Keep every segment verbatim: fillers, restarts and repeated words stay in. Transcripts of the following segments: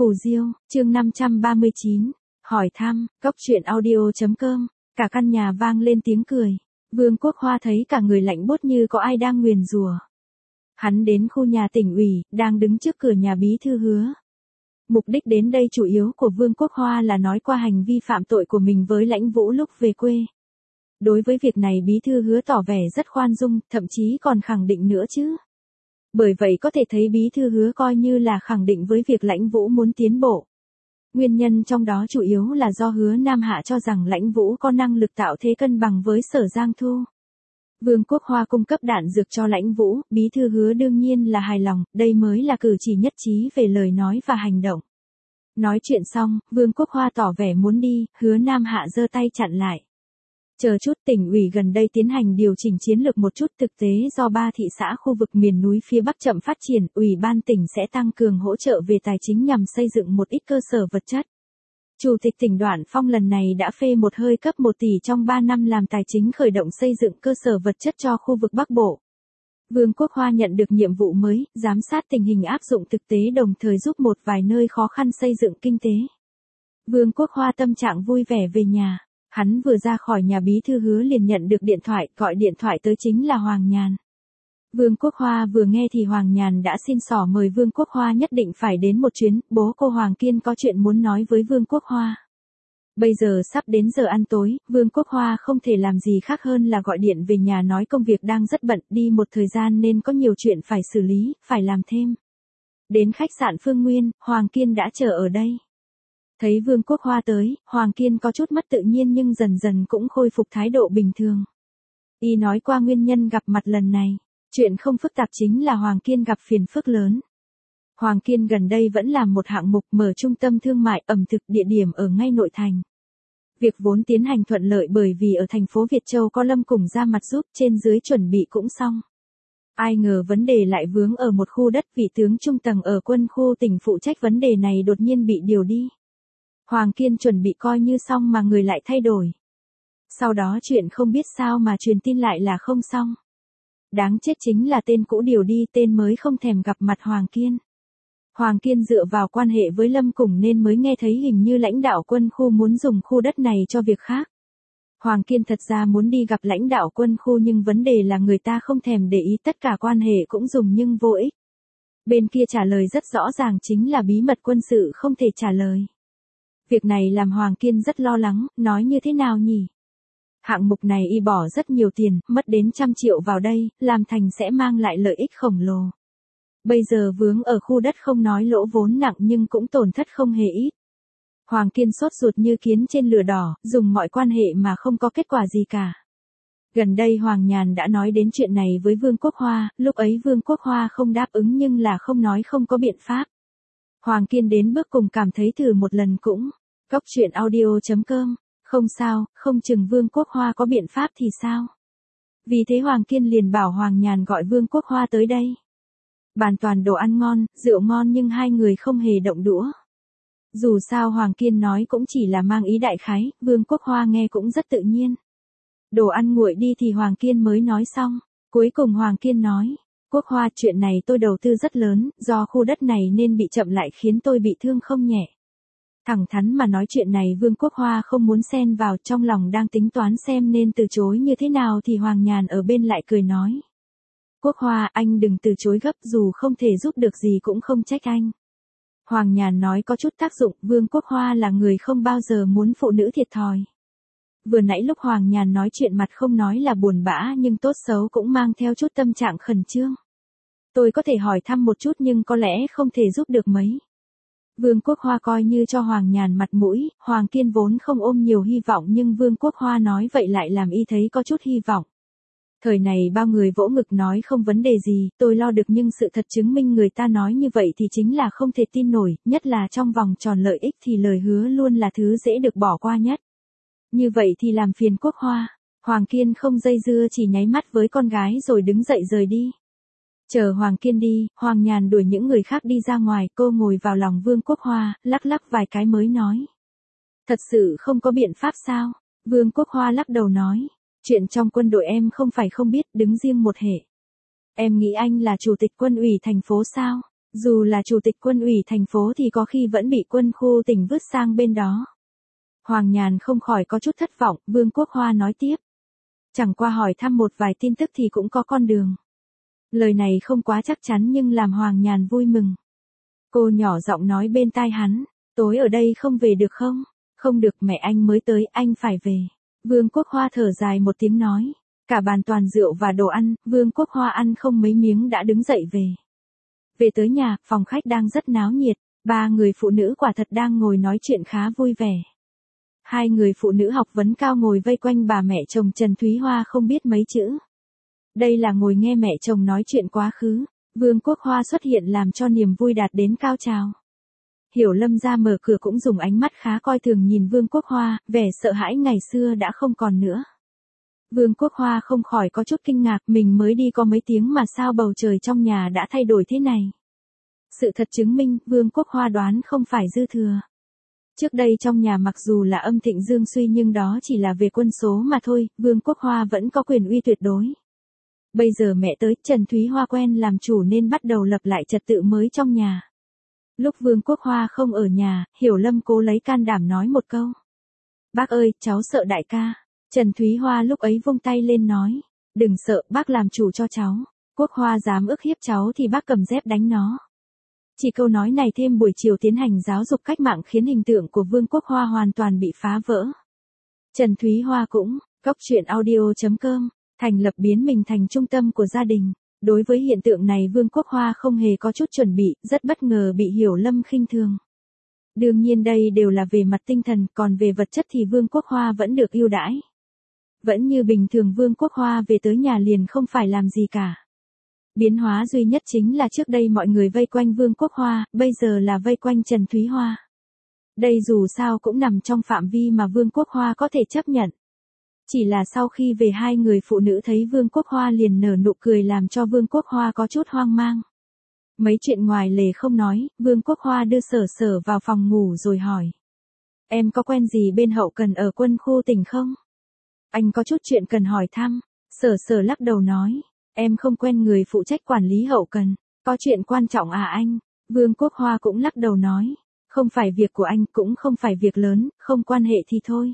Phù Diêu, chương năm trăm ba mươi chín, hỏi thăm, cốc truyện audio chấm com, cả căn nhà vang lên tiếng cười. Vương Quốc Hoa thấy cả người lạnh buốt như có ai đang nguyền rủa. Hắn đến khu nhà tỉnh ủy, đang đứng trước cửa nhà bí thư Hứa. Mục đích đến đây chủ yếu của Vương Quốc Hoa là nói qua hành vi phạm tội của mình với Lãnh Vũ lúc về quê. Đối với việc này bí thư Hứa tỏ vẻ rất khoan dung, thậm chí còn khẳng định nữa chứ. Bởi vậy có thể thấy bí thư Hứa coi như là khẳng định với việc Lãnh Vũ muốn tiến bộ. Nguyên nhân trong đó chủ yếu là do Hứa Nam Hạ cho rằng Lãnh Vũ có năng lực tạo thế cân bằng với Sở Giang Thu. Vương Quốc Hoa cung cấp đạn dược cho Lãnh Vũ, bí thư Hứa đương nhiên là hài lòng, đây mới là cử chỉ nhất trí về lời nói và hành động. Nói chuyện xong, Vương Quốc Hoa tỏ vẻ muốn đi, Hứa Nam Hạ giơ tay chặn lại. Chờ chút, tỉnh ủy gần đây tiến hành điều chỉnh chiến lược một chút, thực tế do ba thị xã khu vực miền núi phía Bắc chậm phát triển, ủy ban tỉnh sẽ tăng cường hỗ trợ về tài chính nhằm xây dựng một ít cơ sở vật chất. Chủ tịch tỉnh Đoạn Phong lần này đã phê một hơi cấp một tỷ trong ba năm làm tài chính khởi động xây dựng cơ sở vật chất cho khu vực Bắc Bộ. Vương Quốc Hoa nhận được nhiệm vụ mới, giám sát tình hình áp dụng thực tế đồng thời giúp một vài nơi khó khăn xây dựng kinh tế. Vương Quốc Hoa tâm trạng vui vẻ về nhà. Hắn vừa ra khỏi nhà bí thư Hứa liền nhận được điện thoại, gọi điện thoại tới chính là Hoàng Nhàn. Vương Quốc Hoa vừa nghe thì Hoàng Nhàn đã xin xỏ mời Vương Quốc Hoa nhất định phải đến một chuyến, bố cô Hoàng Kiên có chuyện muốn nói với Vương Quốc Hoa. Bây giờ sắp đến giờ ăn tối, Vương Quốc Hoa không thể làm gì khác hơn là gọi điện về nhà nói công việc đang rất bận, đi một thời gian nên có nhiều chuyện phải xử lý, phải làm thêm. Đến khách sạn Phương Nguyên, Hoàng Kiên đã chờ ở đây. Thấy Vương Quốc Hoa tới, Hoàng Kiên có chút mất tự nhiên nhưng dần dần cũng khôi phục thái độ bình thường. Y nói qua nguyên nhân gặp mặt lần này, chuyện không phức tạp chính là Hoàng Kiên gặp phiền phức lớn. Hoàng Kiên gần đây vẫn làm một hạng mục mở trung tâm thương mại ẩm thực địa điểm ở ngay nội thành. Việc vốn tiến hành thuận lợi bởi vì ở thành phố Việt Châu có Lâm cùng ra mặt giúp, trên dưới chuẩn bị cũng xong. Ai ngờ vấn đề lại vướng ở một khu đất, vị tướng trung tầng ở quân khu tỉnh phụ trách vấn đề này đột nhiên bị điều đi. Hoàng Kiên chuẩn bị coi như xong mà người lại thay đổi. Sau đó chuyện không biết sao mà truyền tin lại là không xong. Đáng chết chính là tên cũ điều đi, tên mới không thèm gặp mặt Hoàng Kiên. Hoàng Kiên dựa vào quan hệ với Lâm Củng nên mới nghe thấy hình như lãnh đạo quân khu muốn dùng khu đất này cho việc khác. Hoàng Kiên thật ra muốn đi gặp lãnh đạo quân khu nhưng vấn đề là người ta không thèm để ý, tất cả quan hệ cũng dùng nhưng vô ích. Bên kia trả lời rất rõ ràng chính là bí mật quân sự không thể trả lời. Việc này làm Hoàng Kiên rất lo lắng, nói như thế nào nhỉ? Hạng mục này y bỏ rất nhiều tiền, mất đến trăm triệu vào đây, làm thành sẽ mang lại lợi ích khổng lồ. Bây giờ vướng ở khu đất không nói lỗ vốn nặng nhưng cũng tổn thất không hề ít. Hoàng Kiên sốt ruột như kiến trên lửa đỏ, dùng mọi quan hệ mà không có kết quả gì cả. Gần đây Hoàng Nhàn đã nói đến chuyện này với Vương Quốc Hoa, lúc ấy Vương Quốc Hoa không đáp ứng nhưng là không nói không có biện pháp. Hoàng Kiên đến bước cùng cảm thấy thử một lần cũng. Cốc truyện audio chấm com, không sao, không chừng Vương Quốc Hoa có biện pháp thì sao? Vì thế Hoàng Kiên liền bảo Hoàng Nhàn gọi Vương Quốc Hoa tới đây. Bàn toàn đồ ăn ngon, rượu ngon nhưng hai người không hề động đũa. Dù sao Hoàng Kiên nói cũng chỉ là mang ý đại khái, Vương Quốc Hoa nghe cũng rất tự nhiên. Đồ ăn nguội đi thì Hoàng Kiên mới nói xong, cuối cùng Hoàng Kiên nói, Quốc Hoa chuyện này tôi đầu tư rất lớn, do khu đất này nên bị chậm lại khiến tôi bị thương không nhẹ. Thẳng thắn mà nói chuyện này Vương Quốc Hoa không muốn xen vào, trong lòng đang tính toán xem nên từ chối như thế nào thì Hoàng Nhàn ở bên lại cười nói. Quốc Hoa anh đừng từ chối gấp, dù không thể giúp được gì cũng không trách anh. Hoàng Nhàn nói có chút tác dụng, Vương Quốc Hoa là người không bao giờ muốn phụ nữ thiệt thòi. Vừa nãy lúc Hoàng Nhàn nói chuyện mặt không nói là buồn bã nhưng tốt xấu cũng mang theo chút tâm trạng khẩn trương. Tôi có thể hỏi thăm một chút nhưng có lẽ không thể giúp được mấy. Vương Quốc Hoa coi như cho Hoàng Nhàn mặt mũi, Hoàng Kiên vốn không ôm nhiều hy vọng nhưng Vương Quốc Hoa nói vậy lại làm y thấy có chút hy vọng. Thời này bao người vỗ ngực nói không vấn đề gì, tôi lo được nhưng sự thật chứng minh người ta nói như vậy thì chính là không thể tin nổi, nhất là trong vòng tròn lợi ích thì lời hứa luôn là thứ dễ được bỏ qua nhất. Như vậy thì làm phiền Quốc Hoa. Hoàng Kiên không dây dưa chỉ nháy mắt với con gái rồi đứng dậy rời đi. Chờ Hoàng Kiên đi, Hoàng Nhàn đuổi những người khác đi ra ngoài, cô ngồi vào lòng Vương Quốc Hoa, lắc lắc vài cái mới nói. Thật sự không có biện pháp sao? Vương Quốc Hoa lắc đầu nói. Chuyện trong quân đội em không phải không biết, đứng riêng một hệ. Em nghĩ anh là chủ tịch quân ủy thành phố sao? Dù là chủ tịch quân ủy thành phố thì có khi vẫn bị quân khu tỉnh vứt sang bên đó. Hoàng Nhàn không khỏi có chút thất vọng, Vương Quốc Hoa nói tiếp. Chẳng qua hỏi thăm một vài tin tức thì cũng có con đường. Lời này không quá chắc chắn nhưng làm Hoàng Nhàn vui mừng. Cô nhỏ giọng nói bên tai hắn, tối ở đây không về được không? Không được, mẹ anh mới tới, anh phải về. Vương Quốc Hoa thở dài một tiếng nói. Cả bàn toàn rượu và đồ ăn, Vương Quốc Hoa ăn không mấy miếng đã đứng dậy về. Về tới nhà, phòng khách đang rất náo nhiệt, ba người phụ nữ quả thật đang ngồi nói chuyện khá vui vẻ. Hai người phụ nữ học vấn cao ngồi vây quanh bà mẹ chồng Trần Thúy Hoa không biết mấy chữ. Đây là ngồi nghe mẹ chồng nói chuyện quá khứ, Vương Quốc Hoa xuất hiện làm cho niềm vui đạt đến cao trào. Hiểu Lâm ra mở cửa cũng dùng ánh mắt khá coi thường nhìn Vương Quốc Hoa, vẻ sợ hãi ngày xưa đã không còn nữa. Vương Quốc Hoa không khỏi có chút kinh ngạc, mình mới đi có mấy tiếng mà sao bầu trời trong nhà đã thay đổi thế này. Sự thật chứng minh, Vương Quốc Hoa đoán không phải dư thừa. Trước đây trong nhà mặc dù là âm thịnh dương suy nhưng đó chỉ là về quân số mà thôi, Vương Quốc Hoa vẫn có quyền uy tuyệt đối. Bây giờ mẹ tới, Trần Thúy Hoa quen làm chủ nên bắt đầu lập lại trật tự mới trong nhà. Lúc Vương Quốc Hoa không ở nhà, Hiểu Lâm cố lấy can đảm nói một câu. Bác ơi, cháu sợ đại ca. Trần Thúy Hoa lúc ấy vung tay lên nói. Đừng sợ, bác làm chủ cho cháu. Quốc Hoa dám ức hiếp cháu thì bác cầm dép đánh nó. Chỉ câu nói này thêm buổi chiều tiến hành giáo dục cách mạng khiến hình tượng của Vương Quốc Hoa hoàn toàn bị phá vỡ. Trần Thúy Hoa cũng, cốc truyện audio chấm com, thành lập biến mình thành trung tâm của gia đình. Đối với hiện tượng này Vương Quốc Hoa không hề có chút chuẩn bị, rất bất ngờ bị Hiểu Lâm khinh thường. Đương nhiên đây đều là về mặt tinh thần, còn về vật chất thì Vương Quốc Hoa vẫn được ưu đãi. Vẫn như bình thường Vương Quốc Hoa về tới nhà liền không phải làm gì cả. Biến hóa duy nhất chính là trước đây mọi người vây quanh Vương Quốc Hoa, bây giờ là vây quanh Trần Thúy Hoa. Đây dù sao cũng nằm trong phạm vi mà Vương Quốc Hoa có thể chấp nhận. Chỉ là sau khi về hai người phụ nữ thấy Vương Quốc Hoa liền nở nụ cười làm cho Vương Quốc Hoa có chút hoang mang. Mấy chuyện ngoài lề không nói, Vương Quốc Hoa đưa Sở Sở vào phòng ngủ rồi hỏi. Em có quen gì bên hậu cần ở quân khu tỉnh không? Anh có chút chuyện cần hỏi thăm. Sở Sở lắc đầu nói. Em không quen người phụ trách quản lý hậu cần. Có chuyện quan trọng à anh? Vương Quốc Hoa cũng lắc đầu nói. Không phải việc của anh, cũng không phải việc lớn, không quan hệ thì thôi.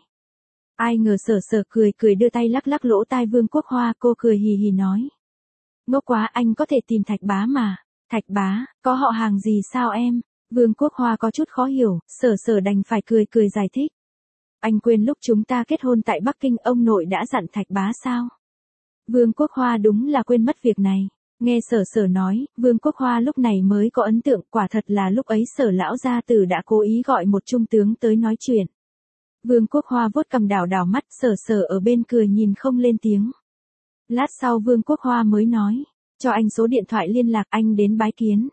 Ai ngờ Sở Sở cười cười đưa tay lắc lắc lỗ tai Vương Quốc Hoa, cô cười hì hì nói. Ngốc quá, anh có thể tìm Thạch Bá mà. Thạch Bá, có họ hàng gì sao em? Vương Quốc Hoa có chút khó hiểu, Sở Sở đành phải cười cười giải thích. Anh quên lúc chúng ta kết hôn tại Bắc Kinh ông nội đã dặn Thạch Bá sao? Vương Quốc Hoa đúng là quên mất việc này. Nghe Sở Sở nói, Vương Quốc Hoa lúc này mới có ấn tượng, quả thật là lúc ấy Sở lão gia tử đã cố ý gọi một trung tướng tới nói chuyện. Vương Quốc Hoa vuốt cằm đảo đảo mắt, Sở Sở ở bên cười nhìn không lên tiếng. Lát sau Vương Quốc Hoa mới nói, cho anh số điện thoại liên lạc anh đến bái kiến.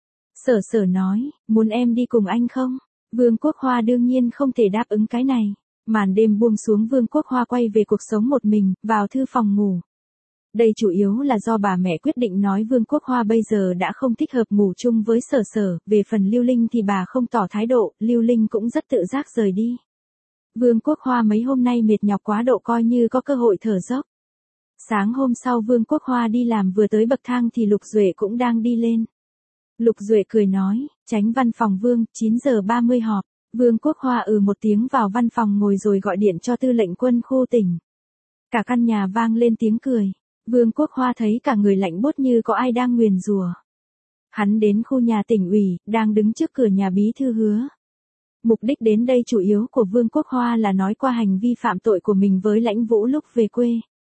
Sở Sở nói, muốn em đi cùng anh không? Vương Quốc Hoa đương nhiên không thể đáp ứng cái này. Màn đêm buông xuống Vương Quốc Hoa quay về cuộc sống một mình, vào thư phòng ngủ. Đây chủ yếu là do bà mẹ quyết định nói Vương Quốc Hoa bây giờ đã không thích hợp ngủ chung với Sở Sở, về phần Lưu Linh thì bà không tỏ thái độ, Lưu Linh cũng rất tự giác rời đi. Vương Quốc Hoa mấy hôm nay mệt nhọc quá độ coi như có cơ hội thở dốc. Sáng hôm sau Vương Quốc Hoa đi làm vừa tới bậc thang thì Lục Duệ cũng đang đi lên. Lục Duệ cười nói, tránh văn phòng Vương, chín giờ ba mươi họp. Vương Quốc Hoa ừ một tiếng vào văn phòng ngồi rồi gọi điện cho tư lệnh quân khu tỉnh. Cả căn nhà vang lên tiếng cười. Vương Quốc Hoa thấy cả người lạnh buốt như có ai đang nguyền rủa. Hắn đến khu nhà tỉnh ủy, đang đứng trước cửa nhà bí thư Hứa. Mục đích đến đây chủ yếu của Vương Quốc Hoa là nói qua hành vi phạm tội của mình với Lãnh Vũ lúc về quê.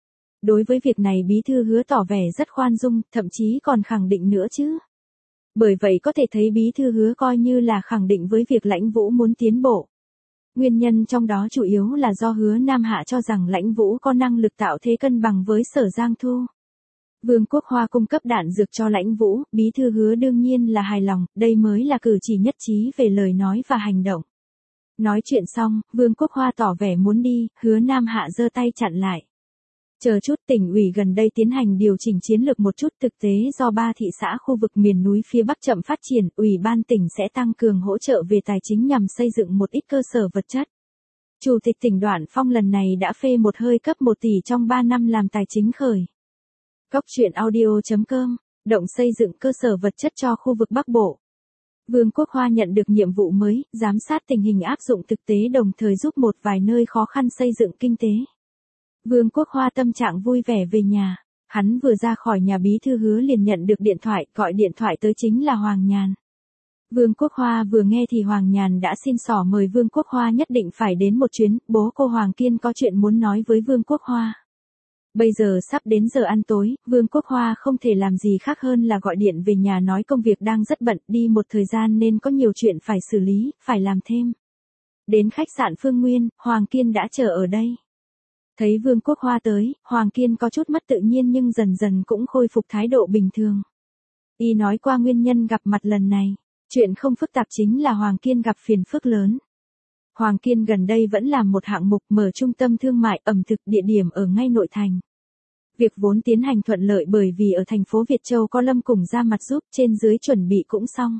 Đối với việc này bí thư Hứa tỏ vẻ rất khoan dung, thậm chí còn khẳng định nữa chứ. Bởi vậy có thể thấy bí thư Hứa coi như là khẳng định với việc Lãnh Vũ muốn tiến bộ. Nguyên nhân trong đó chủ yếu là do Hứa Nam Hạ cho rằng Lãnh Vũ có năng lực tạo thế cân bằng với Sở Giang Thu. Vương Quốc Hoa cung cấp đạn dược cho Lãnh Vũ, bí thư Hứa đương nhiên là hài lòng, đây mới là cử chỉ nhất trí về lời nói và hành động. Nói chuyện xong, Vương Quốc Hoa tỏ vẻ muốn đi, Hứa Nam Hạ giơ tay chặn lại. Chờ chút, tỉnh ủy gần đây tiến hành điều chỉnh chiến lược một chút, thực tế do ba thị xã khu vực miền núi phía Bắc chậm phát triển, ủy ban tỉnh sẽ tăng cường hỗ trợ về tài chính nhằm xây dựng một ít cơ sở vật chất. Chủ tịch tỉnh Đoạn Phong lần này đã phê một hơi cấp một tỷ trong ba năm làm tài chính khởi. Cốc truyện audio chấm com động xây dựng cơ sở vật chất cho khu vực Bắc Bộ. Vương Quốc Hoa nhận được nhiệm vụ mới, giám sát tình hình áp dụng thực tế đồng thời giúp một vài nơi khó khăn xây dựng kinh tế. Vương Quốc Hoa tâm trạng vui vẻ về nhà. Hắn vừa ra khỏi nhà bí thư Hứa liền nhận được điện thoại, gọi điện thoại tới chính là Hoàng Nhàn. Vương Quốc Hoa vừa nghe thì Hoàng Nhàn đã xin xỏ mời Vương Quốc Hoa nhất định phải đến một chuyến, bố cô Hoàng Kiên có chuyện muốn nói với Vương Quốc Hoa. Bây giờ sắp đến giờ ăn tối, Vương Quốc Hoa không thể làm gì khác hơn là gọi điện về nhà nói công việc đang rất bận, đi một thời gian nên có nhiều chuyện phải xử lý, phải làm thêm. Đến khách sạn Phương Nguyên, Hoàng Kiên đã chờ ở đây. Thấy Vương Quốc Hoa tới, Hoàng Kiên có chút mất tự nhiên nhưng dần dần cũng khôi phục thái độ bình thường. Y nói qua nguyên nhân gặp mặt lần này, chuyện không phức tạp chính là Hoàng Kiên gặp phiền phức lớn. Hoàng Kiên gần đây vẫn làm một hạng mục mở trung tâm thương mại ẩm thực địa điểm ở ngay nội thành. Việc vốn tiến hành thuận lợi bởi vì ở thành phố Việt Châu có Lâm Cùng ra mặt giúp, trên dưới chuẩn bị cũng xong.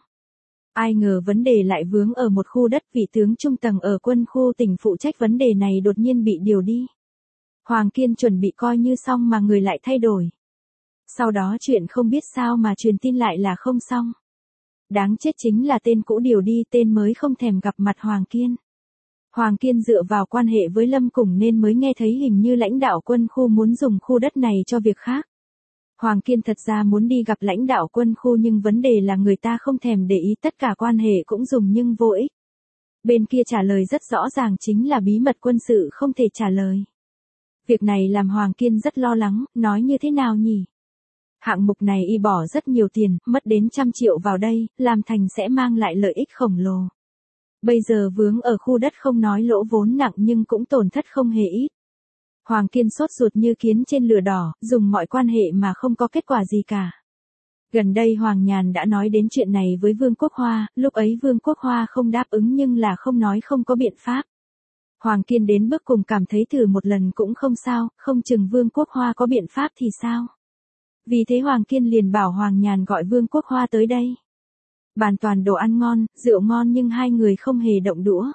Ai ngờ vấn đề lại vướng ở một khu đất, vị tướng trung tầng ở quân khu tỉnh phụ trách vấn đề này đột nhiên bị điều đi. Hoàng Kiên chuẩn bị coi như xong mà người lại thay đổi. Sau đó chuyện không biết sao mà truyền tin lại là không xong. Đáng chết chính là tên cũ điều đi, tên mới không thèm gặp mặt Hoàng Kiên. Hoàng Kiên dựa vào quan hệ với Lâm Cùng nên mới nghe thấy hình như lãnh đạo quân khu muốn dùng khu đất này cho việc khác. Hoàng Kiên thật ra muốn đi gặp lãnh đạo quân khu nhưng vấn đề là người ta không thèm để ý, tất cả quan hệ cũng dùng nhưng vô ích. Bên kia trả lời rất rõ ràng chính là bí mật quân sự không thể trả lời. Việc này làm Hoàng Kiên rất lo lắng, nói như thế nào nhỉ? Hạng mục này y bỏ rất nhiều tiền, mất đến trăm triệu vào đây, làm thành sẽ mang lại lợi ích khổng lồ. Bây giờ vướng ở khu đất không nói lỗ vốn nặng nhưng cũng tổn thất không hề ít. Hoàng Kiên sốt ruột như kiến trên lửa đỏ, dùng mọi quan hệ mà không có kết quả gì cả. Gần đây Hoàng Nhàn đã nói đến chuyện này với Vương Quốc Hoa, lúc ấy Vương Quốc Hoa không đáp ứng nhưng là không nói không có biện pháp. Hoàng Kiên đến bước cùng cảm thấy thử một lần cũng không sao, không chừng Vương Quốc Hoa có biện pháp thì sao. Vì thế Hoàng Kiên liền bảo Hoàng Nhàn gọi Vương Quốc Hoa tới đây. Bàn toàn đồ ăn ngon, rượu ngon nhưng hai người không hề động đũa.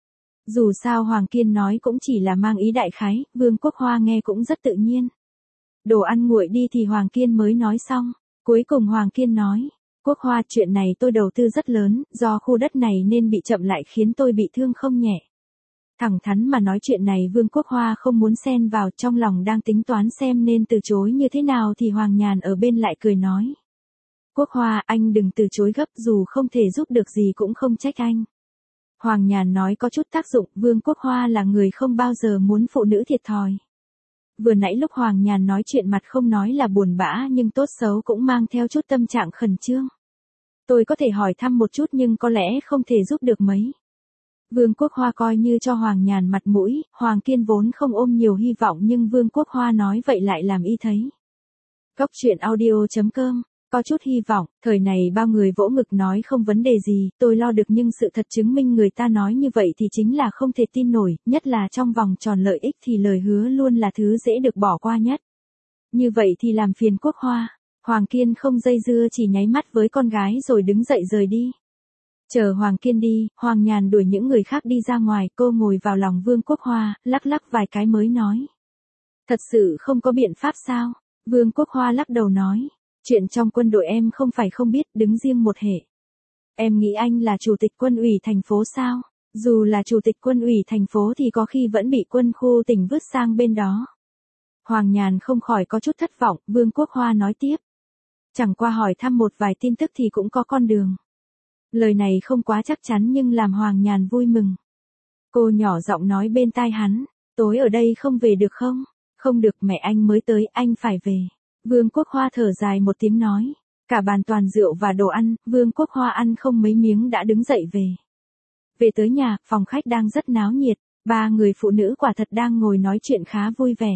Dù sao Hoàng Kiên nói cũng chỉ là mang ý đại khái, Vương Quốc Hoa nghe cũng rất tự nhiên. Đồ ăn nguội đi thì Hoàng Kiên mới nói xong. Cuối cùng Hoàng Kiên nói, Quốc Hoa chuyện này tôi đầu tư rất lớn, do khu đất này nên bị chậm lại khiến tôi bị thương không nhẹ. Thẳng thắn mà nói chuyện này Vương Quốc Hoa không muốn xen vào, trong lòng đang tính toán xem nên từ chối như thế nào thì Hoàng Nhàn ở bên lại cười nói. Quốc Hoa anh đừng từ chối gấp, dù không thể giúp được gì cũng không trách anh. Hoàng Nhàn nói có chút tác dụng, Vương Quốc Hoa là người không bao giờ muốn phụ nữ thiệt thòi. Vừa nãy lúc Hoàng Nhàn nói chuyện mặt không nói là buồn bã nhưng tốt xấu cũng mang theo chút tâm trạng khẩn trương. Tôi có thể hỏi thăm một chút nhưng có lẽ không thể giúp được mấy. Vương Quốc Hoa coi như cho Hoàng Nhàn mặt mũi, Hoàng Kiên vốn không ôm nhiều hy vọng nhưng Vương Quốc Hoa nói vậy lại làm y thấy. Cốc truyện audio chấm com, có chút hy vọng, thời này bao người vỗ ngực nói không vấn đề gì, tôi lo được nhưng sự thật chứng minh người ta nói như vậy thì chính là không thể tin nổi, nhất là trong vòng tròn lợi ích thì lời hứa luôn là thứ dễ được bỏ qua nhất. Như vậy thì làm phiền Quốc Hoa. Hoàng Kiên không dây dưa chỉ nháy mắt với con gái rồi đứng dậy rời đi. Chờ Hoàng Kiên đi, Hoàng Nhàn đuổi những người khác đi ra ngoài, cô ngồi vào lòng Vương Quốc Hoa, lắc lắc vài cái mới nói. Thật sự không có biện pháp sao? Vương Quốc Hoa lắc đầu nói. Chuyện trong quân đội em không phải không biết, đứng riêng một hệ. Em nghĩ anh là chủ tịch quân ủy thành phố sao? Dù là chủ tịch quân ủy thành phố thì có khi vẫn bị quân khu tỉnh vứt sang bên đó. Hoàng Nhàn không khỏi có chút thất vọng, Vương Quốc Hoa nói tiếp. Chẳng qua hỏi thăm một vài tin tức thì cũng có con đường. Lời này không quá chắc chắn nhưng làm Hoàng Nhàn vui mừng. Cô nhỏ giọng nói bên tai hắn, tối ở đây không về được không? Không được, mẹ anh mới tới, anh phải về. Vương Quốc Hoa thở dài một tiếng nói. Cả bàn toàn rượu và đồ ăn, Vương Quốc Hoa ăn không mấy miếng đã đứng dậy về. Về tới nhà, phòng khách đang rất náo nhiệt, ba người phụ nữ quả thật đang ngồi nói chuyện khá vui vẻ.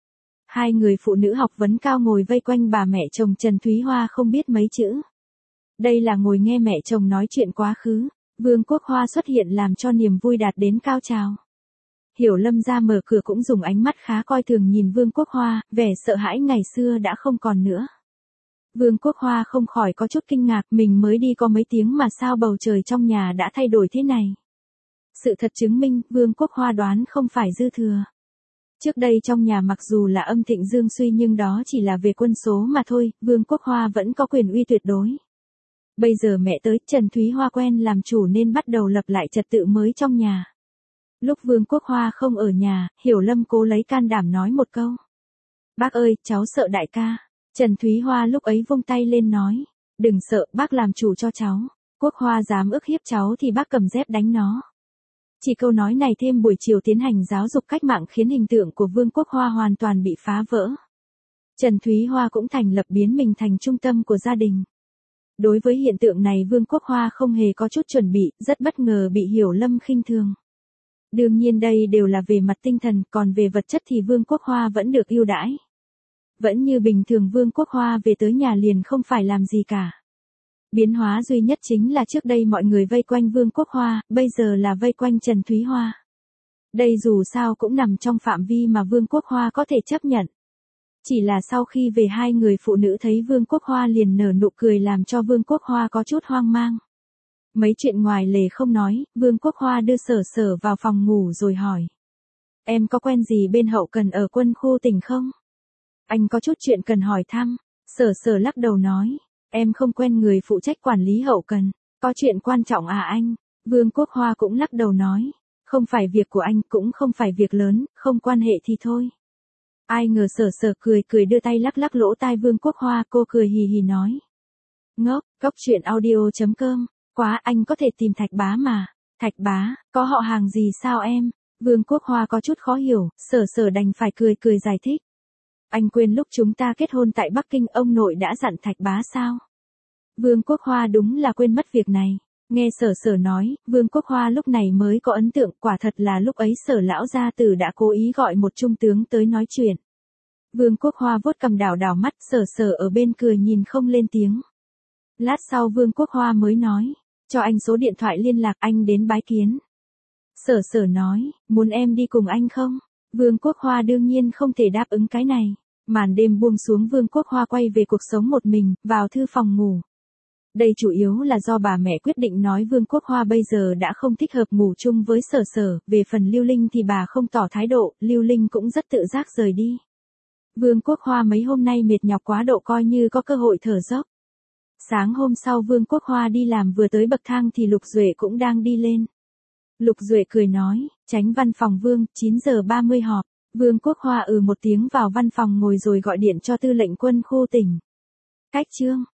Hai người phụ nữ học vấn cao ngồi vây quanh bà mẹ chồng Trần Thúy Hoa không biết mấy chữ. Đây là ngồi nghe mẹ chồng nói chuyện quá khứ, Vương Quốc Hoa xuất hiện làm cho niềm vui đạt đến cao trào. Hiểu Lâm ra mở cửa cũng dùng ánh mắt khá coi thường nhìn Vương Quốc Hoa, vẻ sợ hãi ngày xưa đã không còn nữa. Vương Quốc Hoa không khỏi có chút kinh ngạc, mình mới đi có mấy tiếng mà sao bầu trời trong nhà đã thay đổi thế này. Sự thật chứng minh, Vương Quốc Hoa đoán không phải dư thừa. Trước đây trong nhà mặc dù là âm thịnh dương suy nhưng đó chỉ là về quân số mà thôi, Vương Quốc Hoa vẫn có quyền uy tuyệt đối. Bây giờ mẹ tới, Trần Thúy Hoa quen làm chủ nên bắt đầu lập lại trật tự mới trong nhà. Lúc Vương Quốc Hoa không ở nhà, Hiểu Lâm cố lấy can đảm nói một câu. Bác ơi, cháu sợ đại ca. Trần Thúy Hoa lúc ấy vung tay lên nói. Đừng sợ, bác làm chủ cho cháu. Quốc Hoa dám ức hiếp cháu thì bác cầm dép đánh nó. Chỉ câu nói này thêm buổi chiều tiến hành giáo dục cách mạng khiến hình tượng của Vương Quốc Hoa hoàn toàn bị phá vỡ. Trần Thúy Hoa cũng thành lập biến mình thành trung tâm của gia đình. Đối với hiện tượng này Vương Quốc Hoa không hề có chút chuẩn bị, rất bất ngờ bị Hiểu Lâm khinh thường. Đương nhiên đây đều là về mặt tinh thần, còn về vật chất thì Vương Quốc Hoa vẫn được ưu đãi. Vẫn như bình thường Vương Quốc Hoa về tới nhà liền không phải làm gì cả. Biến hóa duy nhất chính là trước đây mọi người vây quanh Vương Quốc Hoa, bây giờ là vây quanh Trần Thúy Hoa. Đây dù sao cũng nằm trong phạm vi mà Vương Quốc Hoa có thể chấp nhận. Chỉ là sau khi về hai người phụ nữ thấy Vương Quốc Hoa liền nở nụ cười làm cho Vương Quốc Hoa có chút hoang mang. Mấy chuyện ngoài lề không nói, Vương Quốc Hoa đưa Sở Sở vào phòng ngủ rồi hỏi. Em có quen gì bên hậu cần ở quân khu tỉnh không? Anh có chút chuyện cần hỏi thăm. Sở Sở lắc đầu nói. Em không quen người phụ trách quản lý hậu cần. Có chuyện quan trọng à anh? Vương Quốc Hoa cũng lắc đầu nói. Không phải việc của anh, cũng không phải việc lớn, không quan hệ thì thôi. Ai ngờ Sở Sở cười cười đưa tay lắc lắc lỗ tai Vương Quốc Hoa, cô cười hì hì nói. Ngốc, cốc truyện audio chấm com. Quá, anh có thể tìm Thạch Bá mà. Thạch Bá, có họ hàng gì sao em? Vương Quốc Hoa có chút khó hiểu, Sở Sở đành phải cười cười giải thích. Anh quên lúc chúng ta kết hôn tại Bắc Kinh ông nội đã dặn Thạch Bá sao? Vương Quốc Hoa đúng là quên mất việc này. Nghe Sở Sở nói, Vương Quốc Hoa lúc này mới có ấn tượng, quả thật là lúc ấy Sở lão gia tử đã cố ý gọi một trung tướng tới nói chuyện. Vương Quốc Hoa vuốt cầm đảo đảo mắt, Sở Sở ở bên cười nhìn không lên tiếng. Lát sau Vương Quốc Hoa mới nói, cho anh số điện thoại liên lạc anh đến bái kiến. Sở Sở nói, muốn em đi cùng anh không? Vương Quốc Hoa đương nhiên không thể đáp ứng cái này. Màn đêm buông xuống Vương Quốc Hoa quay về cuộc sống một mình, vào thư phòng ngủ. Đây chủ yếu là do bà mẹ quyết định nói Vương Quốc Hoa bây giờ đã không thích hợp ngủ chung với Sở Sở, về phần Lưu Linh thì bà không tỏ thái độ, Lưu Linh cũng rất tự giác rời đi. Vương Quốc Hoa mấy hôm nay mệt nhọc quá độ coi như có cơ hội thở dốc. Sáng hôm sau Vương Quốc Hoa đi làm vừa tới bậc thang thì Lục Duệ cũng đang đi lên. Lục Duệ cười nói, tránh văn phòng Vương, chín giờ ba mươi họp. Vương Quốc Hoa ừ một tiếng vào văn phòng ngồi rồi gọi điện cho tư lệnh quân khu tỉnh. Cách chương.